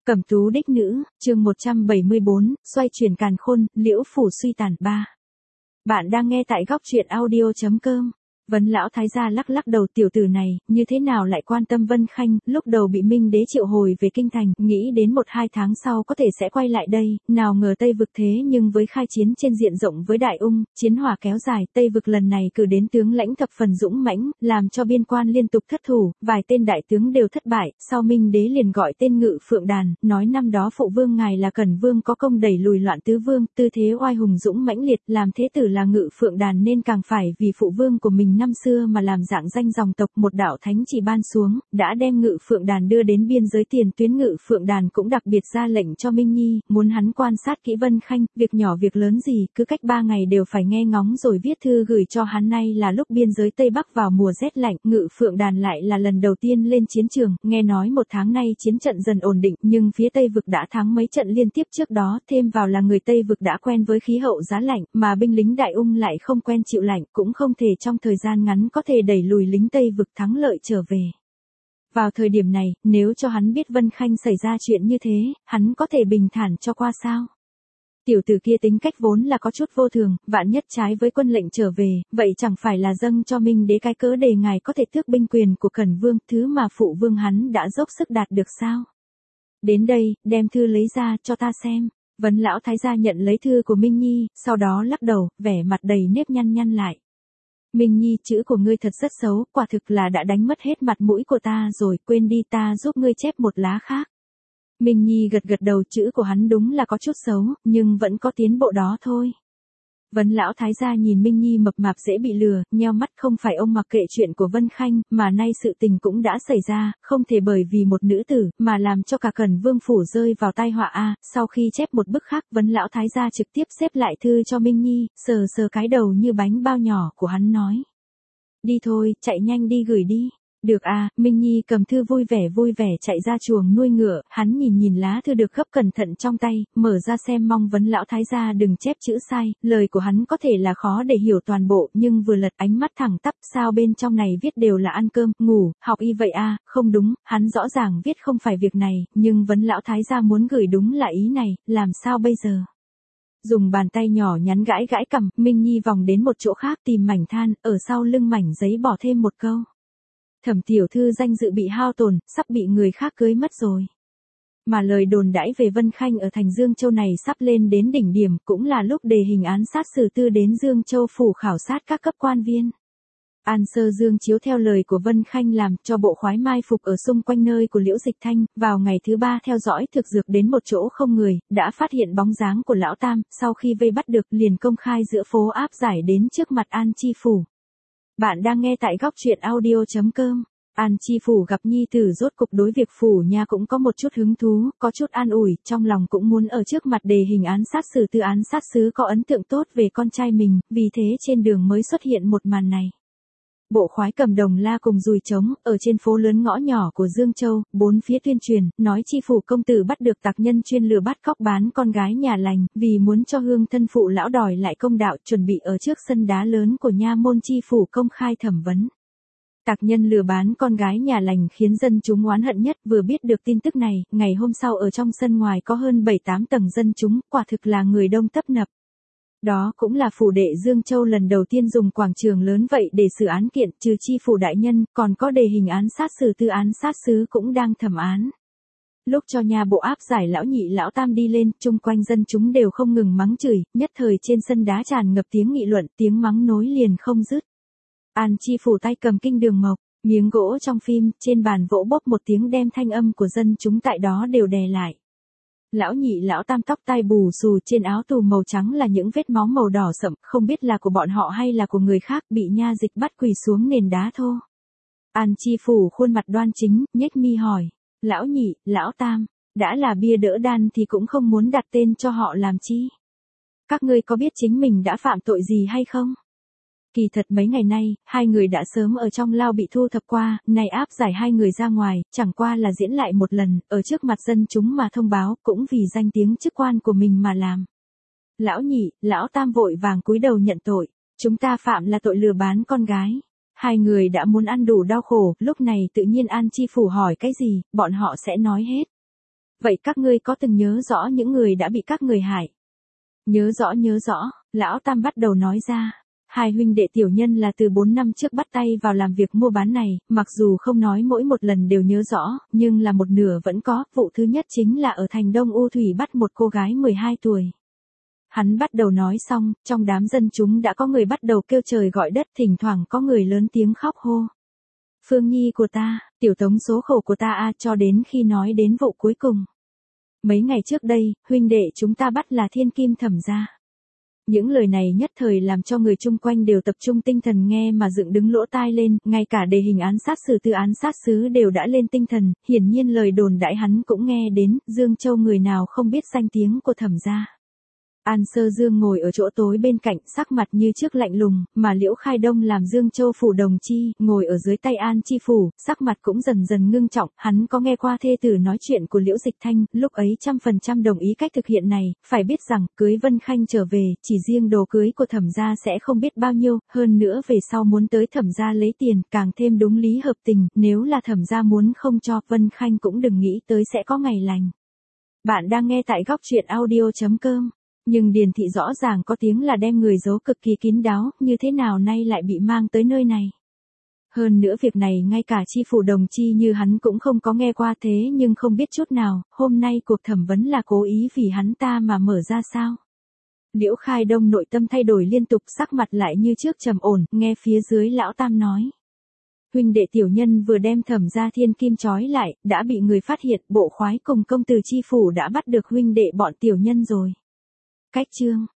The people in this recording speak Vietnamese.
Cẩm tú đích nữ, chương 174, xoay chuyển càn khôn, liễu phủ suy tàn 3. Bạn đang nghe tại góc truyện audio.com. Vấn lão thái gia lắc lắc đầu, tiểu tử này, như thế nào lại quan tâm Vân Khanh, lúc đầu bị Minh đế triệu hồi về kinh thành, nghĩ đến 1-2 tháng sau có thể sẽ quay lại đây, nào ngờ Tây vực thế nhưng với khai chiến trên diện rộng với Đại Ung, chiến hỏa kéo dài, Tây vực lần này cử đến tướng lãnh thập phần dũng mãnh, làm cho biên quan liên tục thất thủ, vài tên đại tướng đều thất bại, sau Minh đế liền gọi tên Ngự Phượng Đàn, nói năm đó phụ vương ngài là Cẩn Vương có công đẩy lùi loạn tứ vương, tư thế oai hùng dũng mãnh liệt, làm thế tử là Ngự Phượng Đàn nên càng phải vì phụ vương của mình năm xưa mà làm dạng danh dòng tộc, một đạo thánh chỉ ban xuống, đã đem Ngự Phượng Đàn đưa đến biên giới tiền tuyến. Ngự Phượng Đàn cũng đặc biệt ra lệnh cho Minh Nhi, muốn hắn quan sát kỹ Vân Khanh, việc nhỏ việc lớn gì, cứ cách 3 ngày đều phải nghe ngóng rồi viết thư gửi cho hắn. Nay là lúc biên giới Tây Bắc vào mùa rét lạnh, Ngự Phượng Đàn lại là lần đầu tiên lên chiến trường, nghe nói 1 tháng nay chiến trận dần ổn định, nhưng phía Tây vực đã thắng mấy trận liên tiếp trước đó, thêm vào là người Tây vực đã quen với khí hậu giá lạnh, mà binh lính Đại Ung lại không quen chịu lạnh, cũng không thể trong thời gian ngắn có thể đẩy lùi lính Tây vực thắng lợi trở về. Vào thời điểm này, nếu cho hắn biết Vân Khanh xảy ra chuyện như thế, hắn có thể bình thản cho qua sao? Tiểu tử kia tính cách vốn là có chút vô thường, vạn nhất trái với quân lệnh trở về, vậy chẳng phải là dâng cho Minh đế cái cớ để ngài có thể tước binh quyền của Cẩn Vương, thứ mà phụ vương hắn đã dốc sức đạt được sao? Đến đây, đem thư lấy ra cho ta xem. Vấn lão thái gia nhận lấy thư của Minh Nhi, sau đó lắc đầu, vẻ mặt đầy nếp nhăn nhăn lại. Minh Nhi, chữ của ngươi thật rất xấu, quả thực là đã đánh mất hết mặt mũi của ta rồi, quên đi, ta giúp ngươi chép một lá khác. Minh Nhi gật gật đầu, chữ của hắn đúng là có chút xấu, nhưng vẫn có tiến bộ đó thôi. Vấn lão thái gia nhìn Minh Nhi mập mạp dễ bị lừa, nheo mắt, không phải ông mặc kệ chuyện của Vân Khanh, mà nay sự tình cũng đã xảy ra, không thể bởi vì một nữ tử, mà làm cho cả Cẩn Vương phủ rơi vào tai họa a. Sau khi chép một bức khác, Vấn lão thái gia trực tiếp xếp lại thư cho Minh Nhi, sờ sờ cái đầu như bánh bao nhỏ của hắn nói. Đi thôi, chạy nhanh đi gửi đi. Được à, Minh Nhi cầm thư vui vẻ chạy ra chuồng nuôi ngựa, hắn nhìn nhìn lá thư được gấp cẩn thận trong tay, mở ra xem, mong Vấn lão thái gia đừng chép chữ sai, lời của hắn có thể là khó để hiểu toàn bộ, nhưng vừa lật ánh mắt thẳng tắp, sao bên trong này viết đều là ăn cơm, ngủ, học y vậy à, không đúng, hắn rõ ràng viết không phải việc này, nhưng Vấn lão thái gia muốn gửi đúng là ý này, làm sao bây giờ? Dùng bàn tay nhỏ nhắn gãi gãi cằm, Minh Nhi vòng đến một chỗ khác tìm mảnh than, ở sau lưng mảnh giấy bỏ thêm một câu. Thẩm tiểu thư danh dự bị hao tổn, sắp bị người khác cưới mất rồi. Mà lời đồn đãi về Vân Khanh ở thành Dương Châu này sắp lên đến đỉnh điểm, cũng là lúc đề hình án sát xử tư đến Dương Châu phủ khảo sát các cấp quan viên. An Sơ Dương chiếu theo lời của Vân Khanh làm cho bộ khoái mai phục ở xung quanh nơi của Liễu Dịch Thanh, vào ngày thứ 3 theo dõi thực dược đến một chỗ không người, đã phát hiện bóng dáng của lão tam, sau khi vây bắt được liền công khai giữa phố áp giải đến trước mặt An Chi phủ. Bạn đang nghe tại góc truyện audio.com. An Chi phủ gặp nhi tử rốt cục đối việc phủ nha cũng có một chút hứng thú, có chút an ủi, trong lòng cũng muốn ở trước mặt đề hình án sát xử tư án sát sứ có ấn tượng tốt về con trai mình, vì thế trên đường mới xuất hiện một màn này. Bộ khoái cầm đồng la cùng dùi trống, ở trên phố lớn ngõ nhỏ của Dương Châu, bốn phía tuyên truyền, nói Chi phủ công tử bắt được tặc nhân chuyên lừa bắt cóc bán con gái nhà lành, vì muốn cho hương thân phụ lão đòi lại công đạo, chuẩn bị ở trước sân đá lớn của nha môn Chi phủ công khai thẩm vấn. Tặc nhân lừa bán con gái nhà lành khiến dân chúng oán hận nhất, vừa biết được tin tức này, ngày hôm sau ở trong sân ngoài có hơn 7-8 tầng dân chúng, quả thực là người đông tấp nập. Đó cũng là phủ đệ Dương Châu lần đầu tiên dùng quảng trường lớn vậy để xử án kiện, trừ Chi phủ đại nhân, còn có đề hình án sát xử tư án sát sứ cũng đang thẩm án. Lúc cho nhà bộ áp giải lão nhị lão tam đi lên, chung quanh dân chúng đều không ngừng mắng chửi, nhất thời trên sân đá tràn ngập tiếng nghị luận, tiếng mắng nối liền không dứt. An Chi phủ tay cầm kinh đường mộc, miếng gỗ trong phim, trên bàn vỗ bốp một tiếng đem thanh âm của dân chúng tại đó đều đè lại. Lão nhị lão tam tóc tai bù xù, trên áo tù màu trắng là những vết máu màu đỏ sậm, không biết là của bọn họ hay là của người khác, bị nha dịch bắt quỳ xuống nền đá thô. An Chi phủ khuôn mặt đoan chính, nhếch mi hỏi, lão nhị, lão tam, đã là bia đỡ đan thì cũng không muốn đặt tên cho họ làm chi? Các ngươi có biết chính mình đã phạm tội gì hay không? Kỳ thật mấy ngày nay, hai người đã sớm ở trong lao bị thu thập qua, này áp giải hai người ra ngoài, chẳng qua là diễn lại một lần, ở trước mặt dân chúng mà thông báo, cũng vì danh tiếng chức quan của mình mà làm. Lão nhị, lão tam vội vàng cúi đầu nhận tội, chúng ta phạm là tội lừa bán con gái. Hai người đã muốn ăn đủ đau khổ, lúc này tự nhiên An Chi phủ hỏi cái gì, bọn họ sẽ nói hết. Vậy các ngươi có từng nhớ rõ những người đã bị các người hại? Nhớ rõ, lão Tam bắt đầu nói ra. Hai huynh đệ tiểu nhân là từ 4 năm trước bắt tay vào làm việc mua bán này, mặc dù không nói mỗi một lần đều nhớ rõ, nhưng là một nửa vẫn có. Vụ thứ nhất chính là ở thành Đông U Thủy bắt một cô gái 12 tuổi. Hắn bắt đầu nói xong, trong đám dân chúng đã có người bắt đầu kêu trời gọi đất, thỉnh thoảng có người lớn tiếng khóc hô. Phương Nhi của ta, tiểu tống số khổ của ta a, cho đến khi nói đến vụ cuối cùng. Mấy ngày trước đây, huynh đệ chúng ta bắt là Thiên Kim Thẩm gia. Những lời này nhất thời làm cho người chung quanh đều tập trung tinh thần nghe mà dựng đứng lỗ tai lên, ngay cả đề hình án sát xử tư án sát xứ đều đã lên tinh thần, hiển nhiên lời đồn đại hắn cũng nghe đến, Dương Châu người nào không biết danh tiếng của Thẩm gia. An Sơ Dương ngồi ở chỗ tối bên cạnh, sắc mặt như trước lạnh lùng, mà Liễu Khai Đông làm Dương Châu phủ đồng chi, ngồi ở dưới tay An Chi phủ, sắc mặt cũng dần dần ngưng trọng, hắn có nghe qua thê tử nói chuyện của Liễu Dịch Thanh, lúc ấy 100% đồng ý cách thực hiện này, phải biết rằng, cưới Vân Khanh trở về, chỉ riêng đồ cưới của Thẩm gia sẽ không biết bao nhiêu, hơn nữa về sau muốn tới Thẩm gia lấy tiền, càng thêm đúng lý hợp tình, nếu là Thẩm gia muốn không cho, Vân Khanh cũng đừng nghĩ tới sẽ có ngày lành. Bạn đang nghe tại góc truyện audio.com. Nhưng Điền Thị rõ ràng có tiếng là đem người giấu cực kỳ kín đáo, như thế nào nay lại bị mang tới nơi này. Hơn nữa việc này ngay cả chi phủ đồng chi như hắn cũng không có nghe qua thế nhưng không biết chút nào, hôm nay cuộc thẩm vấn là cố ý vì hắn ta mà mở ra sao. Liễu Khai Đông nội tâm thay đổi liên tục, sắc mặt lại như trước trầm ổn, nghe phía dưới lão Tam nói. Huynh đệ tiểu nhân vừa đem Thẩm gia Thiên Kim trói lại, đã bị người phát hiện, bộ khoái cùng công tử chi phủ đã bắt được huynh đệ bọn tiểu nhân rồi. Cách chương